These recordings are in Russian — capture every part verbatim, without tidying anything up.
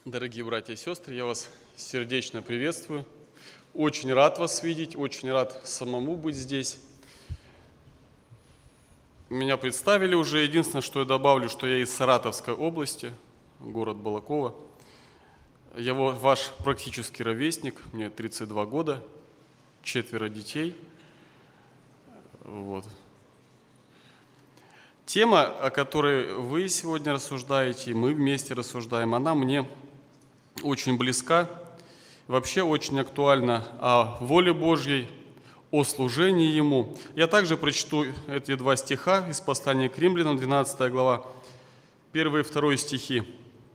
Дорогие братья и сестры, я вас сердечно приветствую. Очень рад вас видеть, очень рад самому быть здесь. Меня представили уже. Единственное, что я добавлю, что я из Саратовской области, город Балаково. Я ваш практически ровесник, мне тридцать два года, четверо детей. Вот. Тема, о которой вы сегодня рассуждаете, и мы вместе рассуждаем, она мне очень близка, вообще очень актуальна о воле Божьей, о служении Ему. Я также прочту эти два стиха из послания к Римлянам, двенадцатая глава, первый и второй стихи.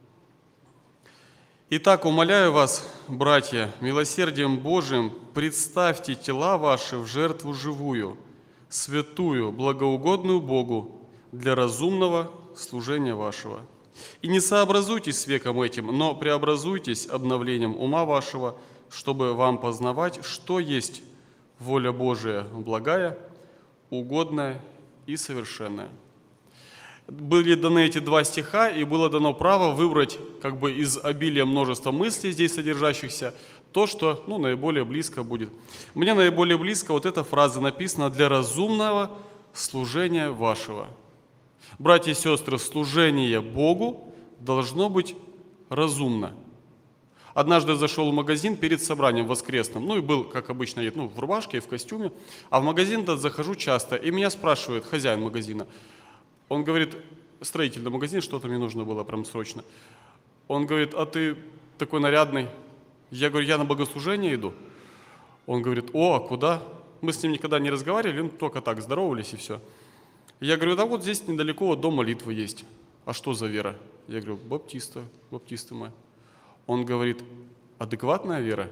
«Итак, умоляю вас, братья, милосердием Божиим, представьте тела ваши в жертву живую, святую, благоугодную Богу, для разумного служения вашего. И не сообразуйтесь с веком этим, но преобразуйтесь обновлением ума вашего, чтобы вам познавать, что есть воля Божия благая, угодная и совершенная». Были даны эти два стиха, и было дано право выбрать как бы из обилия множества мыслей здесь содержащихся то, что ну, наиболее близко будет. Мне наиболее близко вот эта фраза написана: «для разумного служения вашего». Братья и сестры, служение Богу должно быть разумно. Однажды зашел в магазин перед собранием воскресным, ну и был, как обычно, ну, в рубашке и в костюме, а в магазин-то захожу часто, и меня спрашивает хозяин магазина. Он говорит: строительный магазин, что-то мне нужно было прям срочно. Он говорит: а ты такой нарядный. Я говорю: я на богослужение иду. Он говорит: о, а куда? Мы с ним никогда не разговаривали, ну, только так здоровались и все. Я говорю: да вот здесь недалеко вот дом молитвы есть. А что за вера? Я говорю: баптиста, баптисты мы. Он говорит: адекватная вера?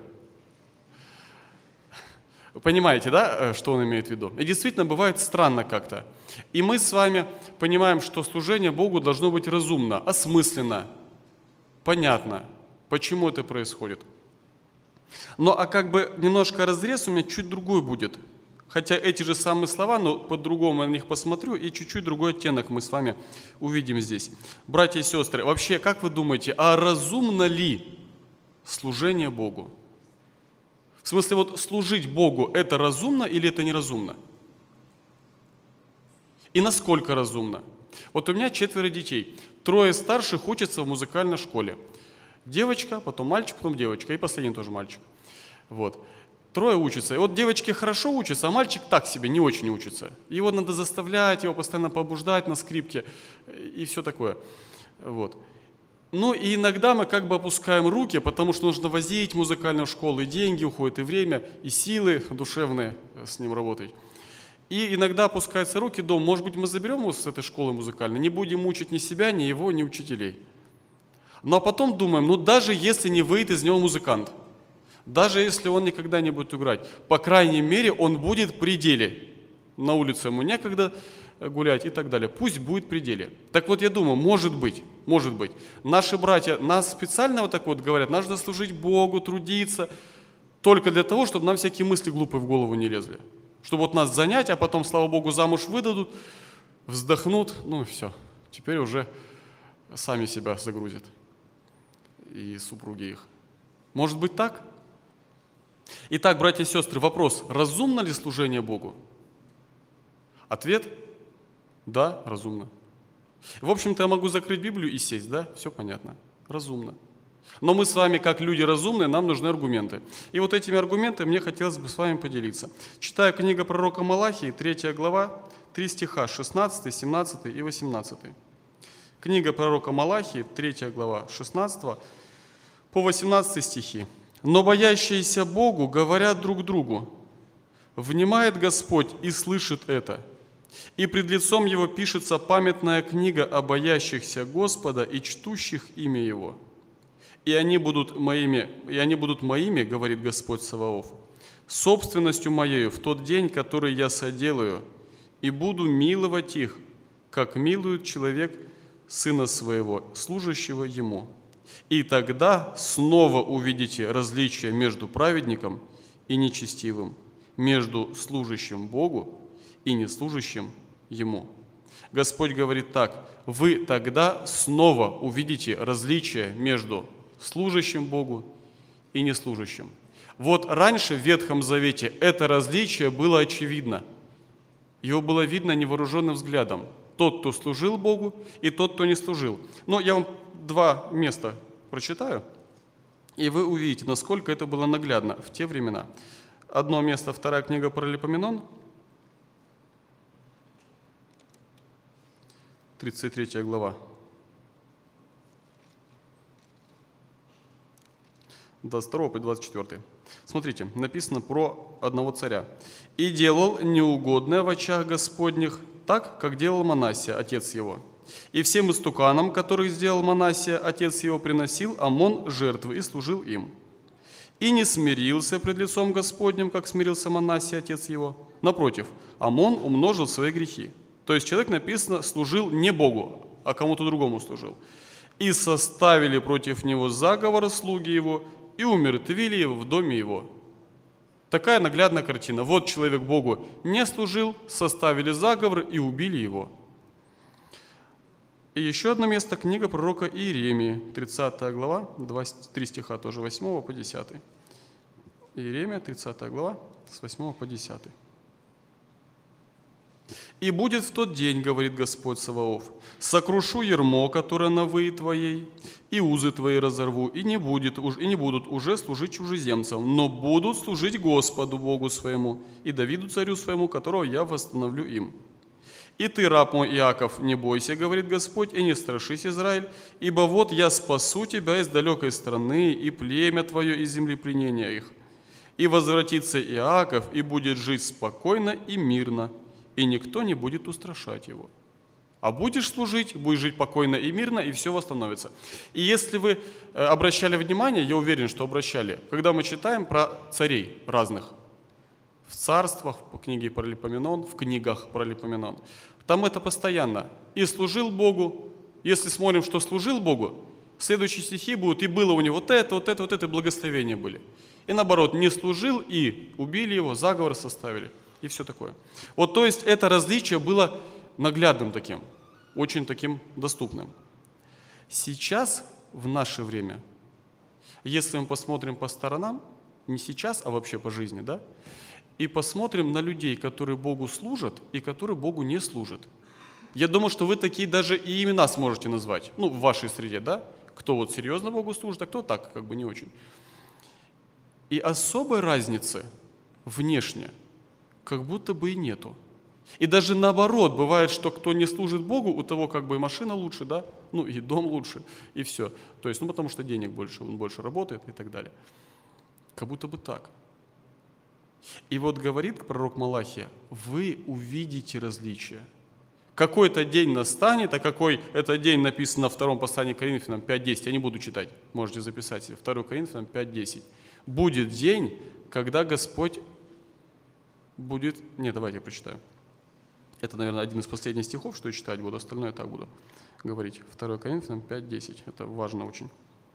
Вы понимаете, да, что он имеет в виду? И действительно, бывает странно как-то. И мы с вами понимаем, что служение Богу должно быть разумно, осмысленно, понятно, почему это происходит. Но а как бы немножко разрез у меня чуть другой будет. Хотя эти же самые слова, но по-другому я на них посмотрю, и чуть-чуть другой оттенок мы с вами увидим здесь. Братья и сестры, вообще, как вы думаете, а разумно ли служение Богу? В смысле, вот служить Богу – это разумно или это неразумно? И насколько разумно? Вот у меня четверо детей. Трое старших учатся в музыкальной школе. Девочка, потом мальчик, потом девочка, и последний тоже мальчик. Вот. Трое учатся. И вот девочки хорошо учатся, а мальчик так себе, не очень учится. Его надо заставлять, его постоянно побуждать на скрипке и все такое. Вот. Ну и иногда мы как бы опускаем руки, потому что нужно возить в музыкальную школу, и деньги уходят, и время, и силы душевные с ним работать. И иногда опускаются руки, дом, может быть, мы заберем его с этой школы музыкальной, не будем мучить ни себя, ни его, ни учителей. Но потом думаем, ну даже если не выйдет из него музыкант, даже если он никогда не будет играть, по крайней мере, он будет при деле. На улице ему некогда гулять и так далее. Пусть будет при деле. Так вот, я думаю, может быть, может быть, наши братья нас специально вот так вот говорят, нужно служить Богу, трудиться, только для того, чтобы нам всякие мысли глупые в голову не лезли. Чтобы вот нас занять, а потом, слава Богу, замуж выдадут, вздохнут, ну и все. Теперь уже сами себя загрузят. И супруги их. Может быть так? Итак, братья и сестры, вопрос: разумно ли служение Богу? Ответ: да, разумно. В общем-то, я могу закрыть Библию и сесть, да? Все понятно. Разумно. Но мы с вами, как люди разумные, нам нужны аргументы. И вот этими аргументами мне хотелось бы с вами поделиться. Читаю книга пророка Малахии, третья глава, три стиха, шестнадцатый, семнадцатый и восемнадцатый. Книга пророка Малахии, третья глава, шестнадцатого по восемнадцатый стихи. «Но боящиеся Богу говорят друг другу: внимает Господь и слышит это. И пред лицом Его пишется памятная книга о боящихся Господа и чтущих имя Его. И они будут моими, и они будут моими, говорит Господь Саваоф, собственностью моею в тот день, который я соделаю, и буду миловать их, как милует человек сына своего, служащего ему. И тогда снова увидите различие между праведником и нечестивым, между служащим Богу и неслужащим Ему». Господь говорит так: вы тогда снова увидите различие между служащим Богу и неслужащим. Вот раньше в Ветхом Завете это различие было очевидно. Его было видно невооруженным взглядом. Тот, кто служил Богу, и тот, кто не служил. Но я вам два места прочитаю, и вы увидите, насколько это было наглядно в те времена. Одно место, вторая книга Паралипоменон, тридцать третья глава. двадцать второй по двадцать четвёртый. Смотрите, написано про одного царя. «И делал неугодное в очах Господних, так, как делал Манассия, отец его. И всем истуканам, которых сделал Манассия, отец его, приносил Амон жертвы и служил им. И не смирился пред лицом Господним, как смирился Манассия, отец его. Напротив, Амон умножил свои грехи». То есть человек, написано, служил не Богу, а кому-то другому служил. «И составили против него заговор слуги его, и умертвили его в доме его». Такая наглядная картина. Вот человек Богу не служил, составили заговор и убили его. И еще одно место, книга пророка Иеремии, тридцатая глава, двадцать три стиха, тоже восьмого по десятый. Иеремия, тридцатая глава, с восьмого по десятый. «И будет в тот день, говорит Господь Саваоф, сокрушу ярмо, которое на выи твоей, и узы твои разорву, и не, будет, и не будут уже служить чужеземцам, но будут служить Господу Богу своему и Давиду царю своему, которого я восстановлю им. И ты, раб мой Иаков, не бойся, говорит Господь, и не страшись, Израиль, ибо вот я спасу тебя из далекой страны, и племя твое из земли пленения их. И возвратится Иаков, и будет жить спокойно и мирно, и никто не будет устрашать его. А будешь служить, будешь жить покойно и мирно, и все восстановится». И если вы обращали внимание, я уверен, что обращали, когда мы читаем про царей разных, в царствах, в книге Паралипоменон, в книгах Паралипоменон, там это постоянно. «И служил Богу». Если смотрим, что служил Богу, следующие стихи будут: «И было у него вот это, вот это, вот это, благословения были». И наоборот, не служил, и убили его, заговор составили. И все такое. Вот, то есть это различие было наглядным таким, очень таким доступным. Сейчас, в наше время, если мы посмотрим по сторонам, не сейчас, а вообще по жизни, да, и посмотрим на людей, которые Богу служат и которые Богу не служат. Я думаю, что вы такие даже и имена сможете назвать, ну, в вашей среде, да, кто вот серьезно Богу служит, а кто так, как бы не очень. И особой разницы внешне как будто бы и нету. И даже наоборот, бывает, что кто не служит Богу, у того как бы и машина лучше, да, ну и дом лучше, и все. То есть, ну потому что денег больше, он больше работает и так далее. Как будто бы так. И вот говорит пророк Малахия: вы увидите различия. Какой-то день настанет, а какой это день написано во втором послании к Коринфянам пять десять, я не буду читать, можете записать себе, второе Коринфянам пять десять. Будет день, когда Господь будет... Нет, давайте я прочитаю. Это, наверное, один из последних стихов, что я читать буду, остальное я так буду говорить. второе Коринфянам пять десять, это важно очень.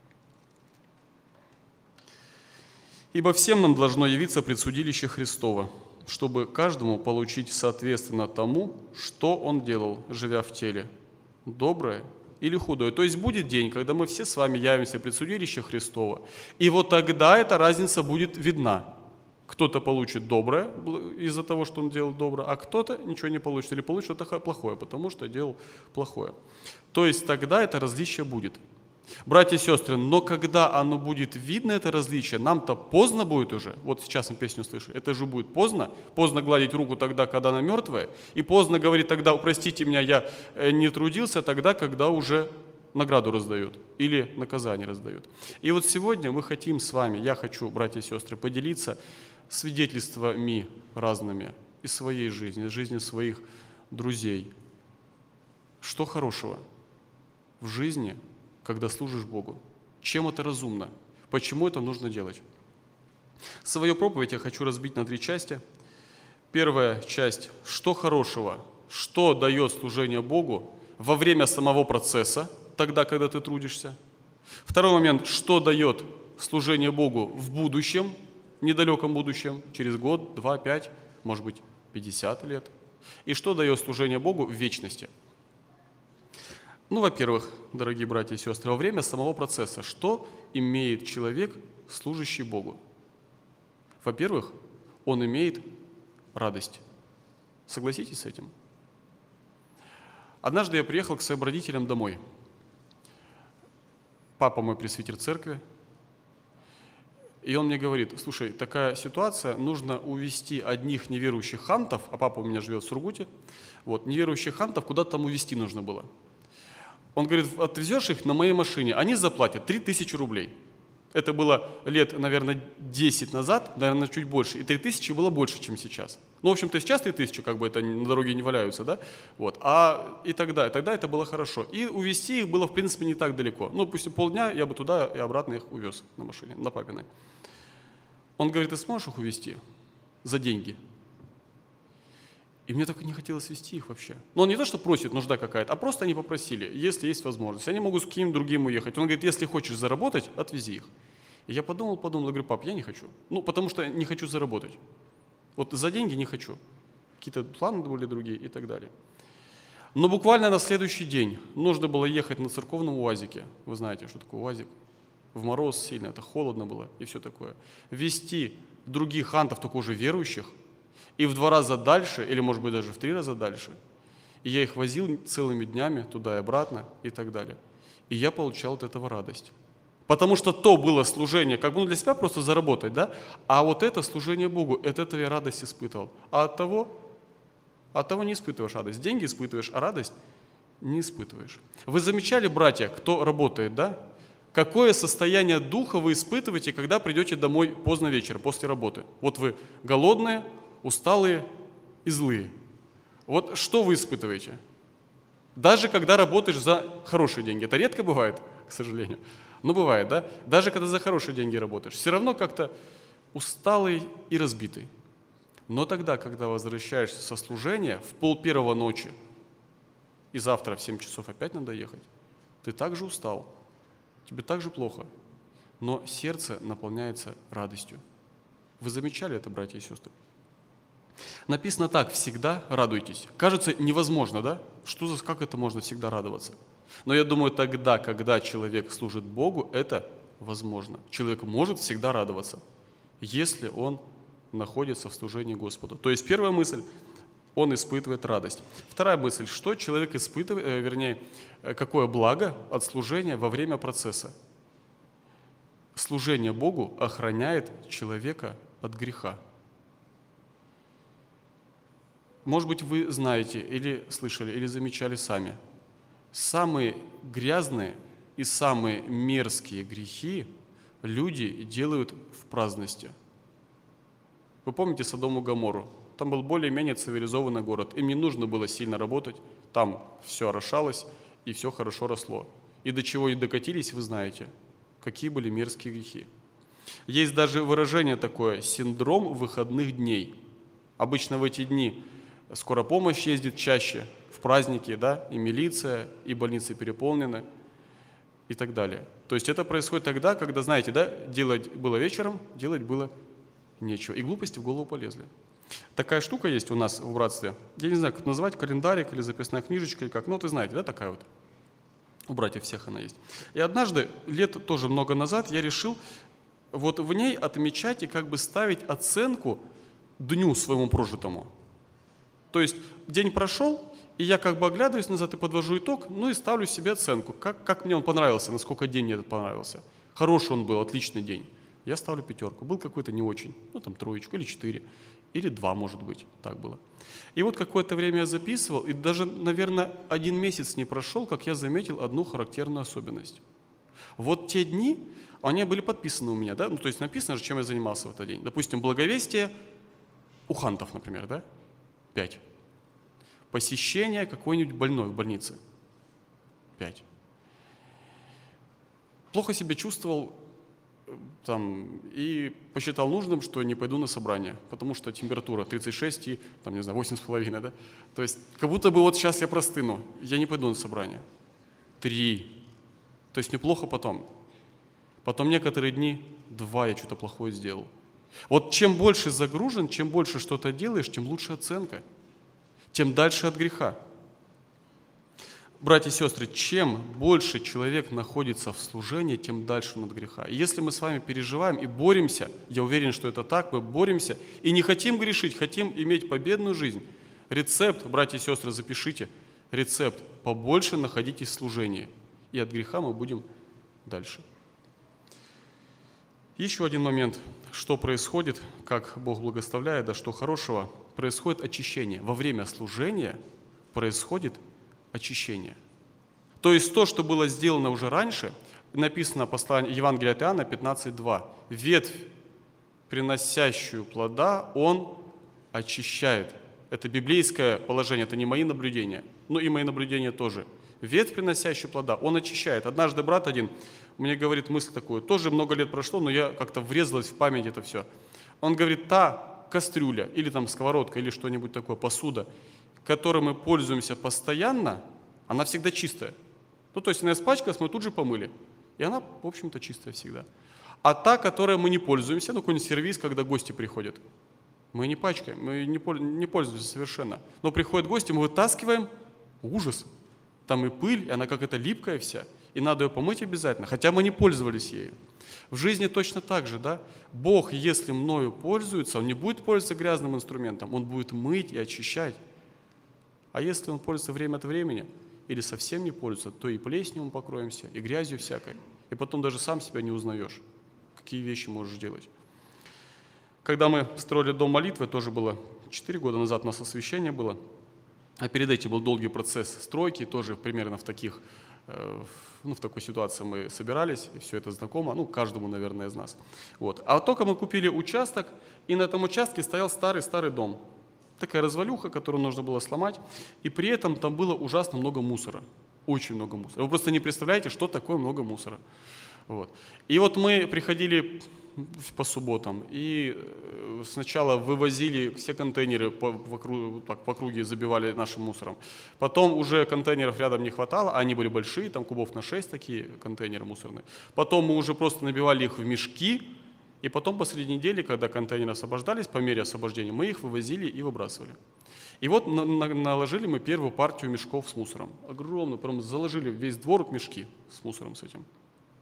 «Ибо всем нам должно явиться предсудилище Христово, чтобы каждому получить соответственно тому, что он делал, живя в теле, доброе или худое». То есть будет день, когда мы все с вами явимся пред судилище Христово, и вот тогда эта разница будет видна. Кто-то получит доброе из-за того, что он делал доброе, а кто-то ничего не получит или получит что-то плохое, потому что делал плохое. То есть тогда это различие будет. Братья и сестры, но когда оно будет видно, это различие, нам-то поздно будет уже. Вот сейчас мы песню слышу. Это же будет поздно. Поздно гладить руку тогда, когда она мертвая. И поздно говорить тогда: простите меня, я не трудился, тогда, когда уже награду раздают или наказание раздают. И вот сегодня мы хотим с вами, я хочу, братья и сестры, поделиться свидетельствами разными из своей жизни, из жизни своих друзей. Что хорошего в жизни, когда служишь Богу? Чем это разумно? Почему это нужно делать? Свою проповедь я хочу разбить на три части. Первая часть – что хорошего, что дает служение Богу во время самого процесса, тогда, когда ты трудишься. Второй момент – что дает служение Богу в будущем, недалеком будущем, через год, два, пять, может быть, пятьдесят лет. И что дает служение Богу в вечности. Ну, во-первых, дорогие братья и сестры, во время самого процесса, что имеет человек, служащий Богу? Во-первых, он имеет радость. Согласитесь с этим? Однажды я приехал к своим родителям домой. Папа мой пресвитер церкви. И он мне говорит: слушай, такая ситуация, нужно увезти одних неверующих хантов, а папа у меня живет в Сургуте, вот, неверующих хантов куда-то там увезти нужно было. Он говорит: отвезешь их на моей машине, они заплатят три тысячи рублей. Это было лет, наверное, десять назад, наверное, чуть больше, и три тысячи было больше, чем сейчас. Ну, в общем-то, сейчас три тысячи, как бы это на дороге не валяются, да, вот, а и тогда, и тогда это было хорошо. И увезти их было, в принципе, не так далеко. Ну, допустим, полдня я бы туда и обратно их увез на машине, на папиной. Он говорит: ты сможешь их увезти за деньги? И мне так и не хотелось везти их вообще. Но он не то, что просит, нужда какая-то, а просто они попросили, если есть возможность. Они могут с каким-то другим уехать. Он говорит: если хочешь заработать, отвези их. И я подумал, подумал, я говорю: пап, я не хочу. Ну, потому что не хочу заработать. Вот за деньги не хочу. Какие-то планы были другие и так далее. Но буквально на следующий день нужно было ехать на церковном УАЗике. Вы знаете, что такое УАЗик? В мороз сильно, это холодно было и все такое. Везти других хантов, только уже верующих, и в два раза дальше, или может быть даже в три раза дальше. И я их возил целыми днями туда и обратно и так далее. И я получал от этого радость. Потому что то было служение, как бы ну, для себя просто заработать, да? А вот это служение Богу, от этого я радость испытывал. А от того, от того не испытываешь радость. Деньги испытываешь, а радость не испытываешь. Вы замечали, братья, кто работает, да? Какое состояние духа вы испытываете, когда придете домой поздно вечером, после работы? Вот вы голодные, усталые и злые. Вот что вы испытываете? Даже когда работаешь за хорошие деньги. Это редко бывает, к сожалению. Но бывает, да? Даже когда за хорошие деньги работаешь, все равно как-то усталый и разбитый. Но тогда, когда возвращаешься со служения в пол первого ночи, и завтра в семь часов опять надо ехать, ты также устал, тебе так же плохо, но сердце наполняется радостью. Вы замечали это, братья и сестры? Написано так: всегда радуйтесь. Кажется, невозможно, да? Что за, как это можно всегда радоваться? Но я думаю, тогда, когда человек служит Богу, это возможно. Человек может всегда радоваться, если он находится в служении Господу. То есть первая мысль: он испытывает радость. Вторая мысль: что человек испытывает, э, вернее, какое благо от служения во время процесса. Служение Богу охраняет человека от греха. Может быть, вы знаете, или слышали, или замечали сами. Самые грязные и самые мерзкие грехи люди делают в праздности. Вы помните Содом и Гоморру? Там был более-менее цивилизованный город. Им не нужно было сильно работать. Там все орошалось и все хорошо росло. И до чего и докатились, вы знаете. Какие были мерзкие грехи. Есть даже выражение такое: синдром выходных дней. Обычно в эти дни скорая помощь ездит чаще, в праздники, да, и милиция, и больницы переполнены, и так далее. То есть это происходит тогда, когда, знаете, да, делать было вечером, делать было нечего. И глупости в голову полезли. Такая штука есть у нас в братстве. Я не знаю, как назвать, календарик или записная книжечка, или как. Ну, ты знаете, да, такая вот. У братьев всех она есть. И однажды, лет тоже много назад, я решил вот в ней отмечать и как бы ставить оценку дню своему прожитому. То есть день прошел, и я как бы оглядываюсь назад и подвожу итог, ну и ставлю себе оценку, как, как мне он понравился, насколько день мне этот понравился. Хороший он был, отличный день. Я ставлю пятерку. Был какой-то не очень, ну там троечку или четыре, или два, может быть, так было. И вот какое-то время я записывал, и даже, наверное, один месяц не прошел, как я заметил одну характерную особенность. Вот те дни, они были подписаны у меня, да, ну то есть написано же, чем я занимался в этот день. Допустим, благовестие у хантов, например, да, пять. Посещение какой-нибудь больной в больнице. Пять. Плохо себя чувствовал там, и посчитал нужным, что не пойду на собрание, потому что температура тридцать шесть и, там, не знаю, восемь с половиной, да? То есть, как будто бы вот сейчас я простыну, я не пойду на собрание. Три. То есть, неплохо потом. Потом некоторые дни, два я что-то плохое сделал. Вот чем больше загружен, чем больше что-то делаешь, тем лучше оценка, тем дальше от греха. братья и сестры, чем больше человек находится в служении, тем дальше он от греха. И если мы с вами переживаем и боремся, я уверен, что это так, мы боремся и не хотим грешить, хотим иметь победную жизнь. Рецепт, братья и сестры, запишите, рецепт: побольше находитесь в служении, и от греха мы будем дальше. Еще один момент, что происходит, как Бог благословляет, да что хорошего, происходит очищение. Во время служения происходит очищение. То есть то, что было сделано уже раньше, написано в послании Евангелия от Иоанна пятнадцать два. Ветвь, приносящую плода, он очищает. Это библейское положение, это не мои наблюдения, но и мои наблюдения тоже. Ветвь, приносящую плода, он очищает. Однажды брат один мне говорит мысль такую, тоже много лет прошло, но я как-то врезалась в память это все. Он говорит, та кастрюля или там сковородка или что-нибудь такое, посуда, которой мы пользуемся постоянно, она всегда чистая. Ну, то есть она испачкалась, мы тут же помыли. И она, в общем-то, чистая всегда. А та, которой мы не пользуемся, ну, какой-нибудь сервиз, когда гости приходят, мы не пачкаем, мы не пользуемся совершенно. Но приходят гости, мы вытаскиваем, ужас. Там и пыль, и она как-то липкая вся, и надо ее помыть обязательно, хотя мы не пользовались ею. В жизни точно так же, да? Бог, если мною пользуется, Он не будет пользоваться грязным инструментом, Он будет мыть и очищать. А если Он пользуется время от времени, или совсем не пользуется, то и плесенью мы покроемся, и грязью всякой. И потом даже сам себя не узнаешь, какие вещи можешь делать. Когда мы строили дом молитвы, тоже было четыре года назад, у нас освящение было, а перед этим был долгий процесс стройки, тоже примерно в таких, ну, в такой ситуации мы собирались, и все это знакомо, ну, каждому, наверное, из нас. Вот. А только мы купили участок, и на этом участке стоял старый-старый дом. Такая развалюха, которую нужно было сломать, и при этом там было ужасно много мусора, очень много мусора. Вы просто не представляете, что такое много мусора. Вот. И вот мы приходили по субботам, и сначала вывозили все контейнеры по, вокруг, так, по круге, забивали нашим мусором. Потом уже контейнеров рядом не хватало, они были большие, там кубов на шесть такие контейнеры мусорные. Потом мы уже просто набивали их в мешки, и потом посреди недели, когда контейнеры освобождались, по мере освобождения, мы их вывозили и выбрасывали. И вот на, на, наложили мы первую партию мешков с мусором. Огромную, прям заложили весь двор в мешки с мусором с этим.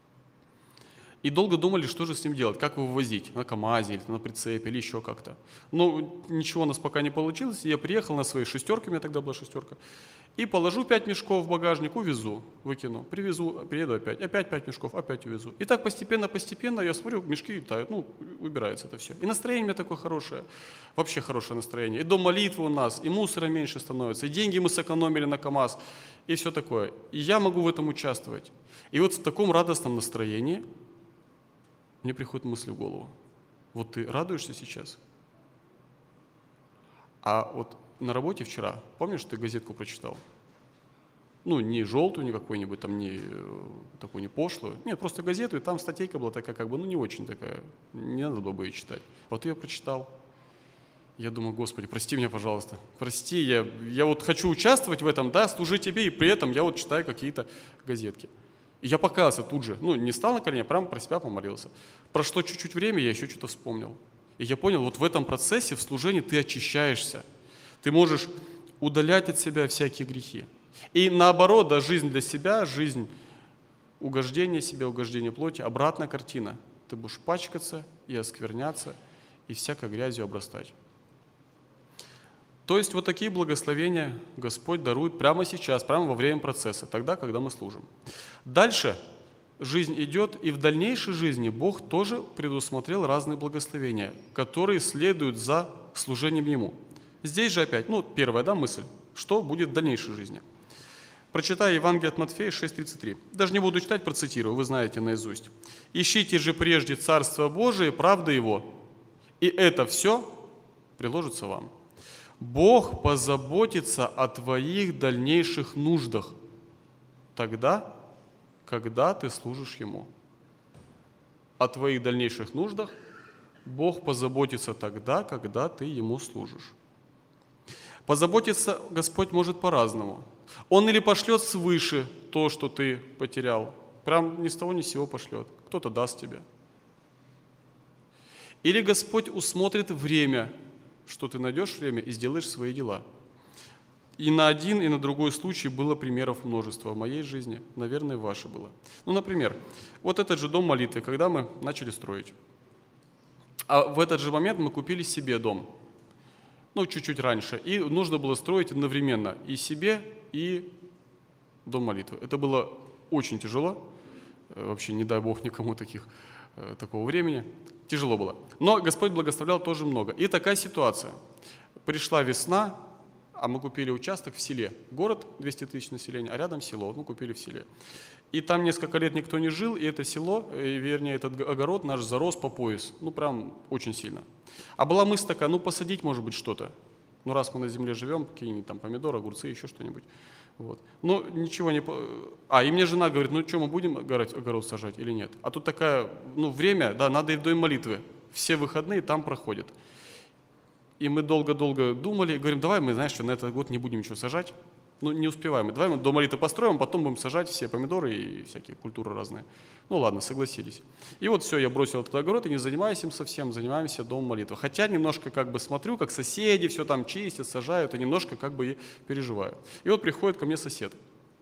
И долго думали, что же с ним делать, как его вывозить, на КамАЗе, или на прицепе, или еще как-то. Но ничего у нас пока не получилось, и я приехал на своей шестерке, у меня тогда была шестерка, и положу пять мешков в багажник, увезу, выкину, привезу, приеду опять, опять пять мешков, опять увезу. И так постепенно-постепенно я смотрю, мешки тают, ну, убирается это все. И настроение у меня такое хорошее, вообще хорошее настроение. И дом молитвы у нас, и мусора меньше становится, и деньги мы сэкономили на КамАЗ, и все такое. И я могу в этом участвовать. И вот в таком радостном настроении мне приходит мысль в голову. Вот ты радуешься сейчас? А вот на работе вчера, помнишь, ты газетку прочитал? Ну, не желтую, не какую-нибудь там, не такую, не пошлую. Нет, просто газету, и там статейка была такая, как бы, ну, не очень такая. Не надо было бы ее читать. Вот я прочитал. Я думаю, Господи, прости меня, пожалуйста. Прости, я, я вот хочу участвовать в этом, да, служить тебе, и при этом я вот читаю какие-то газетки. И я покаялся тут же, ну, не стал на колени, а прямо про себя помолился. Прошло чуть-чуть время, я еще что-то вспомнил. И я понял, вот в этом процессе, в служении ты очищаешься. Ты можешь удалять от себя всякие грехи. И наоборот, да, жизнь для себя, жизнь угождения себе, угождения плоти, обратная картина. Ты будешь пачкаться и оскверняться, и всякой грязью обрастать. То есть вот такие благословения Господь дарует прямо сейчас, прямо во время процесса, тогда, когда мы служим. Дальше жизнь идет, и в дальнейшей жизни Бог тоже предусмотрел разные благословения, которые следуют за служением Ему. Здесь же опять, ну, первая, да, мысль, что будет в дальнейшей жизни. Прочитаю Евангелие от Матфея шесть тридцать три. Даже не буду читать, процитирую, вы знаете наизусть. «Ищите же прежде Царство Божие, правда Его, и это все приложится вам». Бог позаботится о твоих дальнейших нуждах тогда, когда ты служишь Ему. О твоих дальнейших нуждах Бог позаботится тогда, когда ты Ему служишь. Позаботиться Господь может по-разному. Он или пошлет свыше то, что ты потерял, прям ни с того ни с сего пошлет, кто-то даст тебе. Или Господь усмотрит время, что ты найдешь время и сделаешь свои дела. И на один, и на другой случай было примеров множество в моей жизни, наверное, и ваше было. Ну, например, вот этот же дом молитвы, когда мы начали строить. А в этот же момент мы купили себе дом, ну, чуть-чуть раньше, и нужно было строить одновременно и себе, и дом молитвы. Это было очень тяжело, вообще не дай Бог никому таких, такого времени, тяжело было. Но Господь благословлял тоже много. И такая ситуация. Пришла весна, а мы купили участок в селе. Город, двести тысяч населения, а рядом село. Вот мы купили в селе. И там несколько лет никто не жил, и это село, вернее, этот огород наш зарос по пояс. Ну, прям очень сильно. А была мысль такая, ну, посадить, может быть, что-то. Ну, раз мы на земле живем, какие-нибудь там помидоры, огурцы, еще что-нибудь. Вот. Ну, ничего не... А, и мне жена говорит, ну, что, мы будем огород, огород сажать или нет? А тут такая, ну, время, да, надо и в дом молитвы. Все выходные там проходят. И мы долго-долго думали, говорим, давай мы, знаешь, что на этот год не будем ничего сажать. Ну, не успеваем. Давай мы дом молитвы построим, потом будем сажать все помидоры и всякие культуры разные. Ну ладно, согласились. И вот все, я бросил этот огород и не занимаюсь им совсем, занимаемся домом молитвы. Хотя немножко как бы смотрю, как соседи все там чистят, сажают, и немножко как бы и переживаю. И вот приходит ко мне сосед.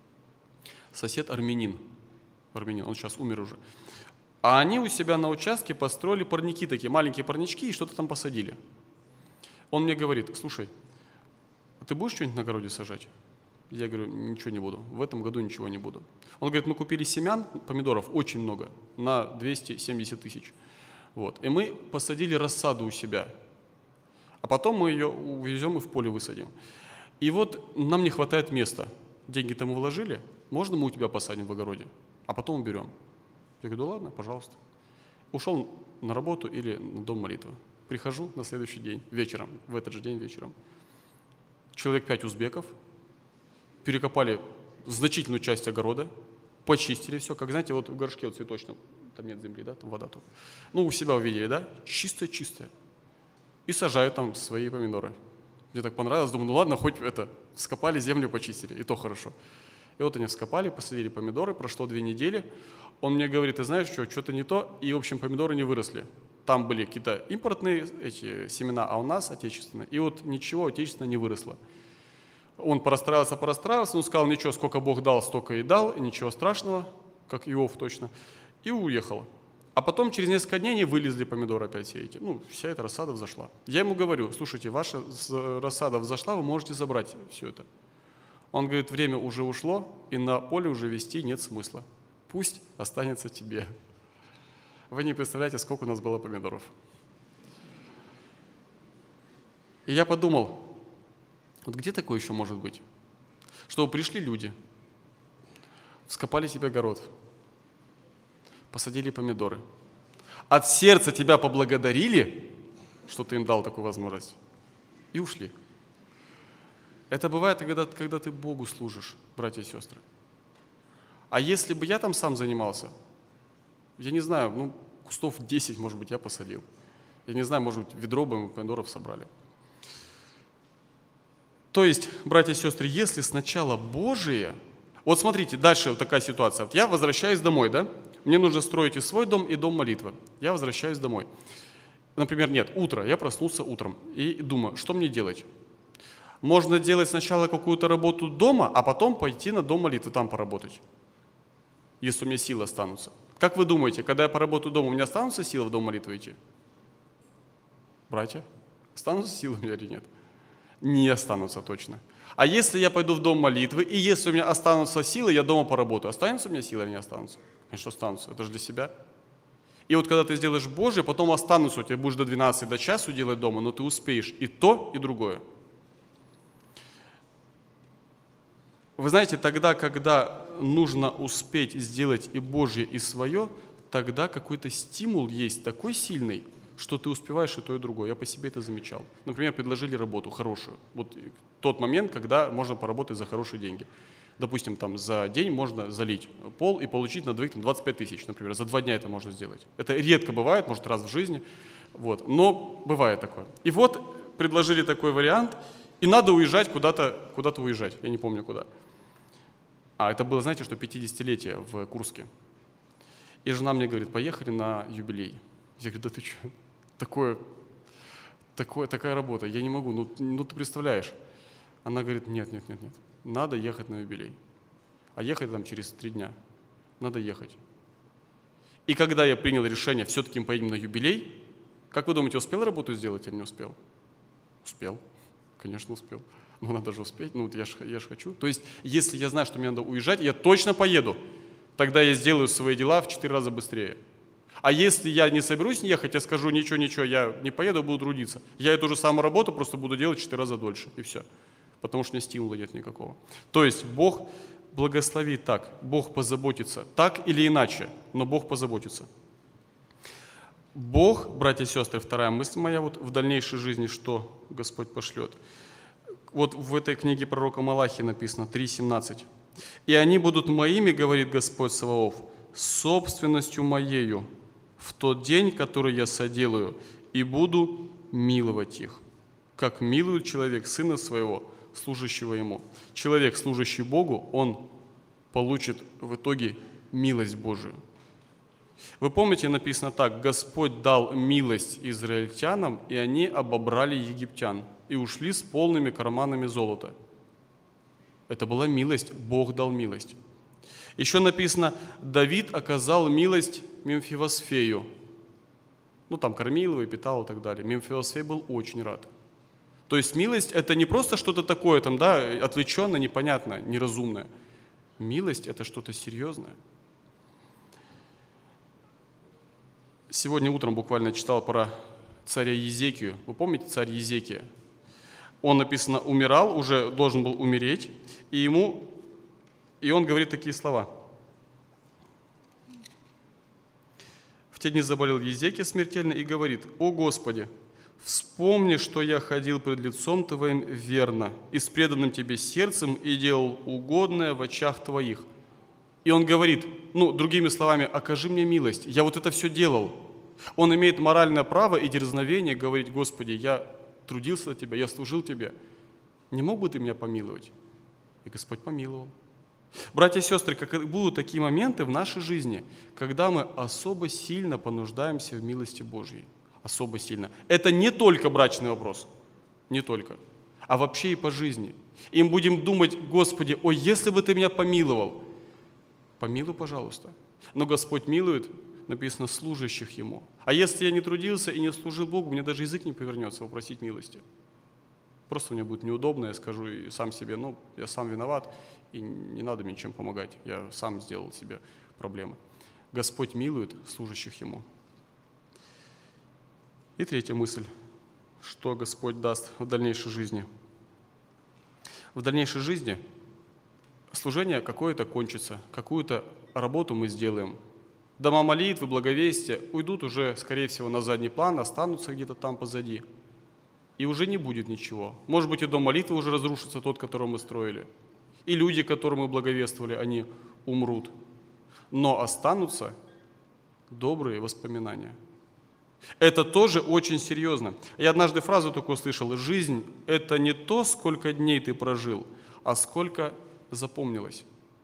Сосед армянин. Армянин, он сейчас умер уже. А они у себя на участке построили парники такие, маленькие парнички, и что-то там посадили. Он мне говорит, слушай, ты будешь что-нибудь на огороде сажать? Я говорю, ничего не буду, в этом году ничего не буду. Он говорит, мы купили семян, помидоров, очень много, на двести семьдесят тысяч. Вот. И мы посадили рассаду у себя, а потом мы ее увезем и в поле высадим. И вот нам не хватает места. Деньги-то мы вложили, можно мы у тебя посадим в огороде, а потом уберем? Я говорю, да ладно, пожалуйста. Ушел на работу или на дом молитвы. Прихожу на следующий день, вечером, в этот же день вечером. Человек пять узбеков, перекопали значительную часть огорода, почистили все, как, знаете, вот в горшке вот цветочном, там нет земли, да, там вода только. Ну, у себя увидели, да, чистое-чистое. И сажают там свои помидоры. Мне так понравилось, думаю, ну ладно, хоть это, вскопали землю, почистили, и то хорошо. И вот они вскопали, посадили помидоры, прошло две недели. Он мне говорит, ты знаешь что, что-то не то, и, в общем, помидоры не выросли. Там были какие-то импортные эти семена, а у нас отечественные. И вот ничего отечественного не выросло. Он порастраивался, порастраивался, он сказал, ничего, сколько Бог дал, столько и дал, и ничего страшного, как Иов точно, и уехал. А потом через несколько дней они вылезли помидоры опять все эти. Ну, вся эта рассада взошла. Я ему говорю, слушайте, ваша рассада взошла, вы можете забрать все это. Он говорит, время уже ушло, и на поле уже вести нет смысла. Пусть останется тебе. Вы не представляете, сколько у нас было помидоров. И я подумал, вот где такое еще может быть? Чтобы пришли люди, вскопали себе огород, посадили помидоры, от сердца тебя поблагодарили, что ты им дал такую возможность, и ушли. Это бывает, когда, когда ты Богу служишь, братья и сестры. А если бы я там сам занимался, я не знаю, ну, кустов десять, может быть, я посадил. Я не знаю, может быть, ведро бы мы помидоров собрали. То есть, братья и сестры, если сначала Божие... Вот смотрите, дальше вот такая ситуация. Вот я возвращаюсь домой, да? Мне нужно строить и свой дом, и дом молитвы. Я возвращаюсь домой. Например, нет, утро. Я проснулся утром и думаю, что мне делать? Можно делать сначала какую-то работу дома, а потом пойти на дом молитвы, там поработать. Если у меня силы останутся. Как вы думаете, когда я поработаю дома, у меня останутся силы в дом молитвы идти? Братья, останутся силы у меня или нет? Не останутся точно. А если я пойду в дом молитвы, и если у меня останутся силы, я дома поработаю, останутся у меня силы или не останутся? Конечно, останутся. Это же для себя. И вот когда ты сделаешь Божие, потом останутся, у тебя будешь до двенадцати, до часу делать дома, но ты успеешь и то, и другое. Вы знаете, тогда, когда нужно успеть сделать и Божье, и свое, тогда какой-то стимул есть такой сильный, что ты успеваешь и то, и другое. Я по себе это замечал. Например, предложили работу хорошую. Вот тот момент, когда можно поработать за хорошие деньги. Допустим, там за день можно залить пол и получить на двоих двадцать пять тысяч, например. За два дня это можно сделать. Это редко бывает, может, раз в жизни. Вот. Но бывает такое. И вот предложили такой вариант, и надо уезжать куда-то, куда-то уезжать. Я не помню куда. А это было, знаете, что пятидесятилетие в Курске. И жена мне говорит, поехали на юбилей. Я говорю, да ты что? Такое, такое, такая работа, я не могу, ну, ну ты представляешь. Она говорит, нет, нет, нет, нет, надо ехать на юбилей. А ехать там через три дня. Надо ехать. И когда я принял решение, все-таки мы поедем на юбилей, как вы думаете, успел работу сделать или не успел? Успел. Конечно, успел. Но надо же успеть, ну вот я же я ж хочу. То есть, если я знаю, что мне надо уезжать, я точно поеду. Тогда я сделаю свои дела в четыре раза быстрее. А если я не соберусь ехать, я скажу, ничего, ничего, я не поеду, буду трудиться. Я эту же самую работу просто буду делать в четыре раза дольше, и все. Потому что у меня стимула нет никакого. То есть Бог благословит так, Бог позаботится так или иначе, но Бог позаботится. Бог, братья и сестры, вторая мысль моя вот в дальнейшей жизни, что Господь пошлет. Вот в этой книге пророка Малахии написано три семнадцать. «И они будут моими, говорит Господь Саваоф, собственностью моею в тот день, который я соделаю, и буду миловать их, как милует человек сына своего, служащего ему». Человек, служащий Богу, он получит в итоге милость Божию. Вы помните, написано так: «Господь дал милость израильтянам, и они обобрали египтян, и ушли с полными карманами золота». Это была милость, Бог дал милость. Еще написано, Давид оказал милость Мемфивосфею. Ну, там кормил его и питал и так далее. Мемфивосфей был очень рад. То есть милость – это не просто что-то такое, там, да, отвлеченное, непонятное, неразумное. Милость – это что-то серьезное. Сегодня утром буквально читал про царя Езекию. Вы помните царь Езекия? Он, написано, умирал, уже должен был умереть, и ему, и он говорит такие слова. В те дни заболел Езекия смертельно и говорит: «О Господи, вспомни, что я ходил пред лицом Твоим верно и с преданным Тебе сердцем и делал угодное в очах Твоих». И он говорит, ну, другими словами, окажи мне милость, я вот это все делал. Он имеет моральное право и дерзновение говорить: Господи, я трудился для Тебя, я служил Тебе. Не мог бы Ты меня помиловать? И Господь помиловал. Братья и сестры, как будут такие моменты в нашей жизни, когда мы особо сильно понуждаемся в милости Божьей. Особо сильно. Это не только брачный вопрос, не только, а вообще и по жизни. И мы будем думать: Господи, ой, если бы Ты меня помиловал, помилуй, пожалуйста. Но Господь милует, написано, служащих Ему. А если я не трудился и не служил Богу, мне даже язык не повернется попросить милости. Просто мне будет неудобно, я скажу и сам себе, ну, я сам виноват, и не надо мне ничем помогать, я сам сделал себе проблемы. Господь милует служащих Ему. И третья мысль, что Господь даст в дальнейшей жизни. В дальнейшей жизни служение какое-то кончится, какую-то работу мы сделаем. Дома молитвы, благовестия уйдут уже, скорее всего, на задний план, останутся где-то там позади. И уже не будет ничего. Может быть, и дом молитвы уже разрушится, тот, который мы строили. И люди, которым мы благовествовали, они умрут. Но останутся добрые воспоминания. Это тоже очень серьезно. Я однажды фразу такую слышал: жизнь – это не то, сколько дней ты прожил, а сколько запомнилось.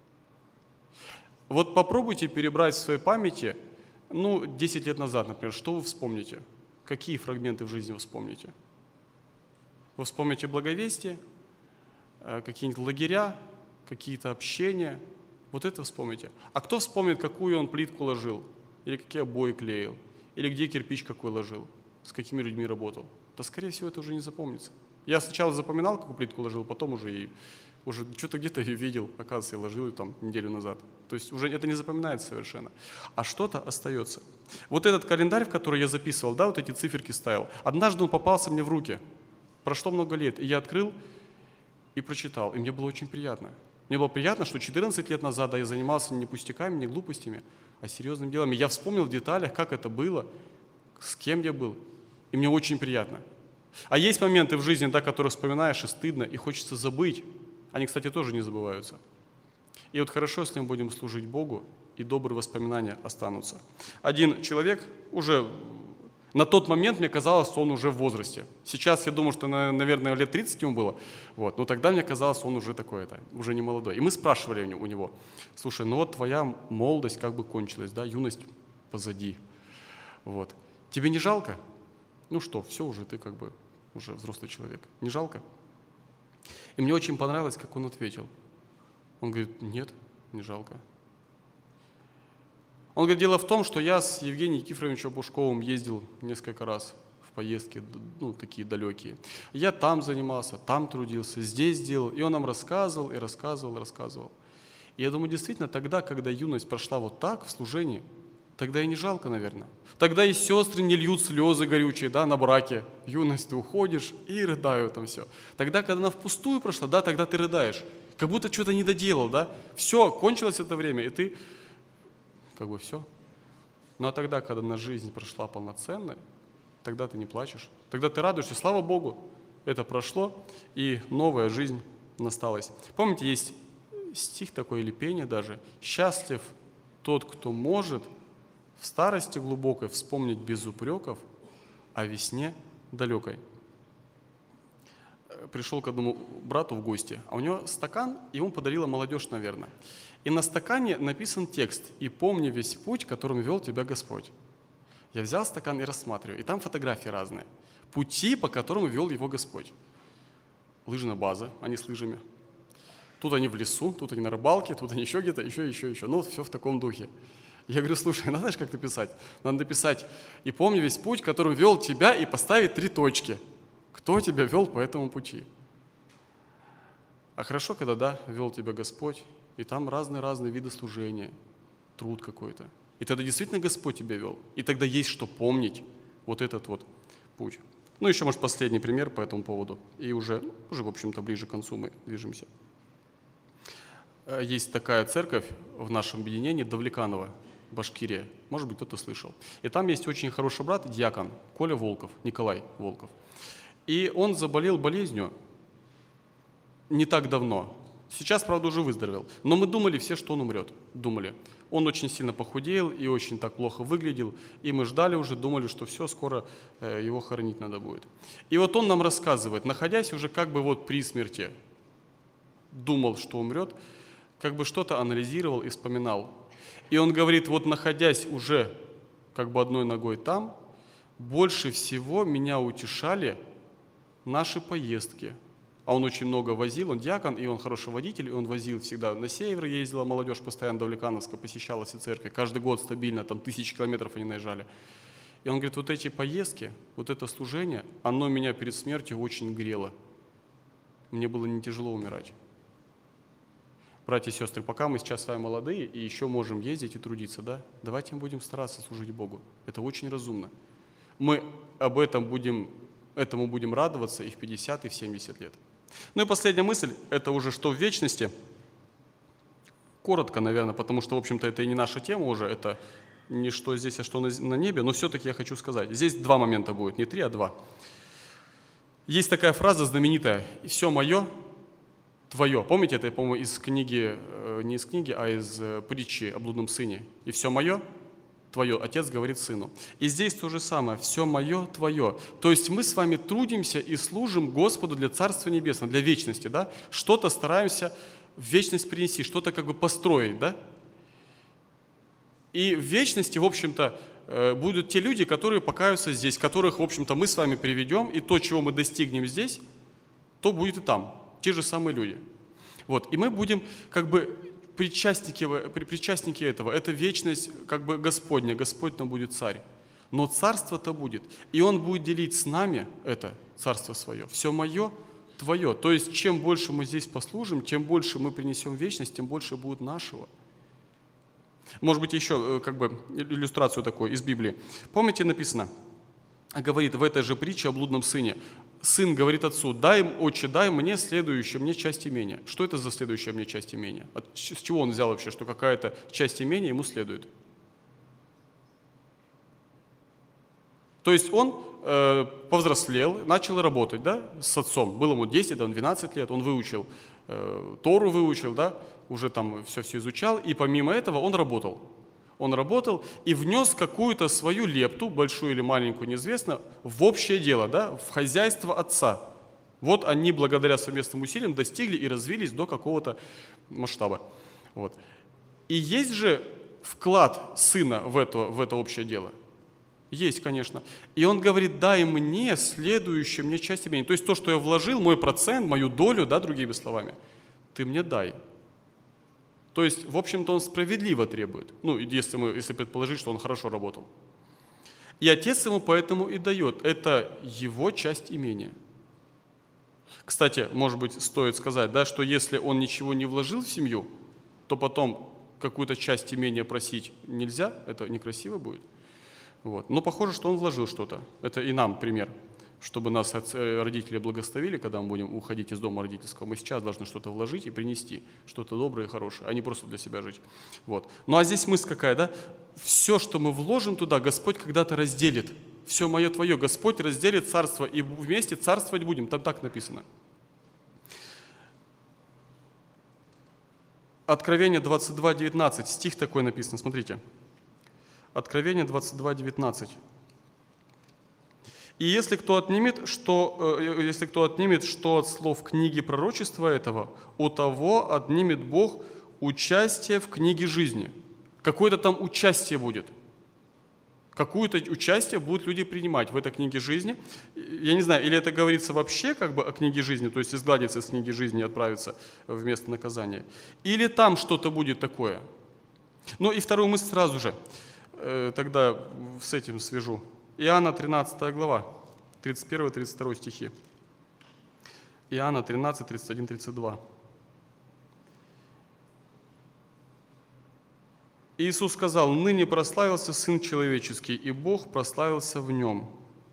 Вот попробуйте перебрать в своей памяти, ну, десять лет назад, например, что вы вспомните? Какие фрагменты в жизни вы вспомните? Вы вспомните благовестие, какие-нибудь лагеря, какие-то общения. Вот это вспомните. А кто вспомнит, какую он плитку ложил? Или какие обои клеил? Или где кирпич какой ложил? С какими людьми работал? Да, скорее всего, это уже не запомнится. Я сначала запоминал, какую плитку ложил, потом уже и уже что-то где-то ее видел, оказывается, я ложил ее там неделю назад. То есть уже это не запоминается совершенно. А что-то остается. Вот этот календарь, в который я записывал, да, вот эти циферки ставил, однажды он попался мне в руки. Прошло много лет, и я открыл и прочитал, и мне было очень приятно. Мне было приятно, что четырнадцать лет назад да, я занимался не пустяками, не глупостями, а серьезными делами. Я вспомнил в деталях, как это было, с кем я был, и мне очень приятно. А есть моменты в жизни, да, которые вспоминаешь, и стыдно, и хочется забыть. Они, кстати, тоже не забываются. И вот хорошо, если мы будем служить Богу, и добрые воспоминания останутся. Один человек уже, на тот момент мне казалось, что он уже в возрасте. Сейчас я думаю, что, наверное, лет тридцать ему было, вот, но тогда мне казалось, что он уже такой-то, уже не молодой. И мы спрашивали у него: слушай, ну вот твоя молодость как бы кончилась, да, юность позади. Вот. Тебе не жалко? Ну что, все уже, ты как бы уже взрослый человек. Не жалко? И мне очень понравилось, как он ответил. Он говорит, нет, не жалко. Он говорит, дело в том, что я с Евгением Никифоровичем Пушковым ездил несколько раз в поездки, ну, такие далекие. Я там занимался, там трудился, здесь делал. И он нам рассказывал, и рассказывал, и рассказывал. И я думаю, действительно, тогда, когда юность прошла вот так, в служении, тогда и не жалко, наверное. Тогда и сестры не льют слезы горючие, да, на браке. Юность, ты уходишь, и рыдаю там все. Тогда, когда она впустую прошла, да, тогда ты рыдаешь. Как будто что-то не доделал, да. Все, кончилось это время, и ты, как бы все. Ну, а тогда, когда на жизнь прошла полноценная, тогда ты не плачешь. Тогда ты радуешься, слава Богу, это прошло, и новая жизнь насталась. Помните, есть стих такой, или пение даже. «Счастлив тот, кто может в старости глубокой вспомнить без упреков о весне далекой». Пришел к одному брату в гости, а у него стакан, ему подарила молодежь, наверное. И на стакане написан текст «И помни весь путь, которым вел тебя Господь». Я взял стакан и рассматриваю, и там фотографии разные. Пути, по которым вел его Господь. Лыжная база, они с лыжами. Тут они в лесу, тут они на рыбалке, тут они еще где-то, еще, еще, еще. Ну, все в таком духе. Я говорю, слушай, надо знаешь, как написать? Надо написать, и помни весь путь, который вел тебя, и поставить три точки. Кто тебя вел по этому пути? А хорошо, когда, да, вел тебя Господь, и там разные-разные виды служения, труд какой-то. И тогда действительно Господь тебя вел. И тогда есть что помнить, вот этот вот путь. Ну, еще, может, последний пример по этому поводу. И уже, уже в общем-то, ближе к концу мы движемся. Есть такая церковь в нашем объединении, Давлеканово, Башкирия. Может быть, кто-то слышал. И там есть очень хороший брат, диакон, Коля Волков, Николай Волков. И он заболел болезнью не так давно. Сейчас, правда, уже выздоровел. Но мы думали все, что он умрет. Думали. Он очень сильно похудел и очень так плохо выглядел. И мы ждали уже, думали, что все, скоро его хоронить надо будет. И вот он нам рассказывает, находясь уже как бы вот при смерти, думал, что умрет, как бы что-то анализировал и вспоминал. И он говорит, вот находясь уже как бы одной ногой там, больше всего меня утешали наши поездки. А он очень много возил, он диакон, и он хороший водитель, и он возил всегда на север, ездила молодежь постоянно, Давлекановска, посещала все церкви, каждый год стабильно, там тысячи километров они наезжали. И он говорит, вот эти поездки, вот это служение, оно меня перед смертью очень грело. Мне было не тяжело умирать. Братья и сестры, пока мы сейчас с вами молодые и еще можем ездить и трудиться, да, давайте мы будем стараться служить Богу. Это очень разумно. Мы об этом будем, этому будем радоваться и в пятьдесят, и в семьдесят лет. Ну и последняя мысль, это уже что в вечности. Коротко, наверное, потому что, в общем-то, это и не наша тема уже, это не что здесь, а что на небе, но все-таки я хочу сказать. Здесь два момента будет, не три, а два. Есть такая фраза знаменитая «И все мое твое». Помните, это, по-моему, из книги, не из книги, а из притчи о блудном сыне. «И все мое твое», отец говорит сыну. И здесь то же самое, «все мое твое». То есть мы с вами трудимся и служим Господу для Царства Небесного, для вечности, да? Что-то стараемся в вечность принести, что-то как бы построить, да? И в вечности, в общем-то, будут те люди, которые покаются здесь, которых, в общем-то, мы с вами приведем, и то, чего мы достигнем здесь, то будет и там, те же самые люди. Вот. И мы будем как бы причастники, причастники этого. Это вечность как бы Господня, Господь там будет царь. Но царство-то будет, и Он будет делить с нами это царство свое. Все мое, твое. То есть, чем больше мы здесь послужим, чем больше мы принесем вечность, тем больше будет нашего. Может быть, еще как бы иллюстрацию такую из Библии. Помните, написано, говорит в этой же притче о блудном сыне. Сын говорит отцу, дай, отче, дай мне следующую мне часть имения. Что это за следующая мне часть имения? С чего он взял вообще, что какая-то часть имения ему следует? То есть он э, повзрослел, начал работать, да, с отцом. Было ему десять, двенадцать лет, он выучил, э, Тору выучил, да, уже там все-все изучал, и помимо этого он работал. Он работал и внес какую-то свою лепту, большую или маленькую, неизвестно, в общее дело, да, в хозяйство отца. Вот они благодаря совместным усилиям достигли и развились до какого-то масштаба. Вот. И есть же вклад сына в это, в это общее дело. Есть, конечно. И он говорит, дай мне следующую мне часть имения. То есть то, что я вложил, мой процент, мою долю, да, другими словами, ты мне дай. То есть, в общем-то, он справедливо требует. Ну, если, мы, если предположить, что он хорошо работал. И отец ему поэтому и дает. Это его часть имения. Кстати, может быть, стоит сказать, да, что если он ничего не вложил в семью, то потом какую-то часть имения просить нельзя, это некрасиво будет. Вот. Но похоже, что он вложил что-то. Это и нам пример, чтобы нас родители благословили, когда мы будем уходить из дома родительского. Мы сейчас должны что-то вложить и принести, что-то доброе и хорошее, а не просто для себя жить. Вот. Ну а здесь мысль какая, да? Все, что мы вложим туда, Господь когда-то разделит. Все мое твое, Господь разделит царство, и вместе царствовать будем. Там так написано. Откровение двадцать два девятнадцать, стих такой написан, смотрите. Откровение двадцать два девятнадцать. И если кто отнимет, что, если кто отнимет, что от слов книги пророчества этого, у того отнимет Бог участие в книге жизни. Какое-то там участие будет. Какое-то участие будут люди принимать в этой книге жизни. Я не знаю, или это говорится вообще как бы о книге жизни, то есть изгладиться с книги жизни и отправиться в место наказания. Или там что-то будет такое. Ну и вторую мысль сразу же, тогда с этим свяжу. Иоанна тринадцатая глава, тридцать первый тридцать второй стихи. Иоанна тринадцать, тридцать один, тридцать два. Иисус сказал, ныне прославился Сын Человеческий, и Бог прославился в Нем.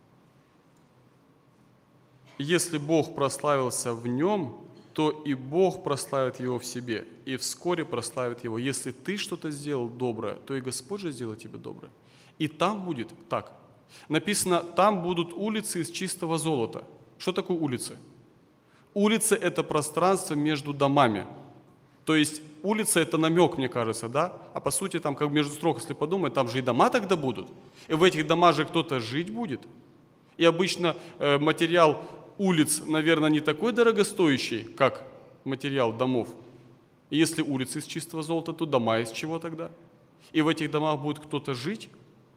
Если Бог прославился в Нем, то и Бог прославит Его в себе, и вскоре прославит Его. Если ты что-то сделал доброе, то и Господь же сделает тебе доброе. И там будет так. Написано, там будут улицы из чистого золота. Что такое улицы? Улицы – это пространство между домами. То есть улица – это намек, мне кажется, да? А по сути, там, как между строк, если подумать, там же и дома тогда будут. И в этих домах же кто-то жить будет. И обычно э, материал улиц, наверное, не такой дорогостоящий, как материал домов. И если улицы из чистого золота, то дома из чего тогда? И в этих домах будет кто-то жить.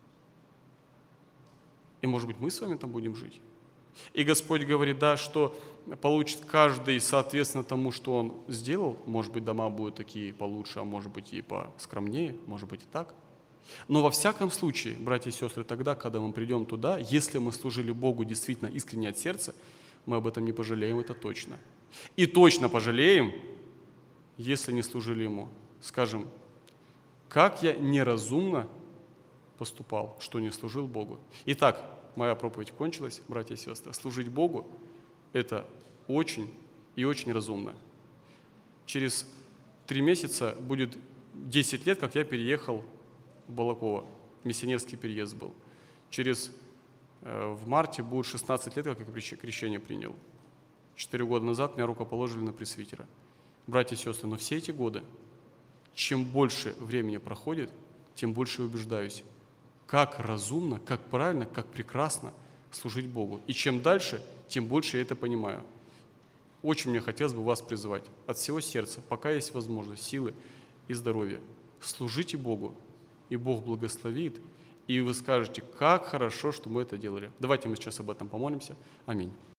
И, может быть, мы с вами там будем жить. И Господь говорит, да, что получит каждый соответственно тому, что он сделал. Может быть, дома будут такие получше, а может быть и поскромнее, может быть и так. Но во всяком случае, братья и сестры, тогда, когда мы придем туда, если мы служили Богу действительно искренне от сердца, мы об этом не пожалеем, это точно. И точно пожалеем, если не служили Ему. Скажем, как я неразумно поступал, что не служил Богу. Итак, моя проповедь кончилась, братья и сестры. Служить Богу – это очень и очень разумно. Через три месяца будет десять лет, как я переехал в Балаково. Миссионерский переезд был. Через, э, в марте будет шестнадцать лет, как я крещение принял. Четыре года назад меня рукоположили на пресвитера. Братья и сестры, но все эти годы, чем больше времени проходит, тем больше я убеждаюсь, как разумно, как правильно, как прекрасно служить Богу. И чем дальше, тем больше я это понимаю. Очень мне хотелось бы вас призывать от всего сердца, пока есть возможность, силы и здоровья. Служите Богу, и Бог благословит, и вы скажете, как хорошо, что мы это делали. Давайте мы сейчас об этом помолимся. Аминь.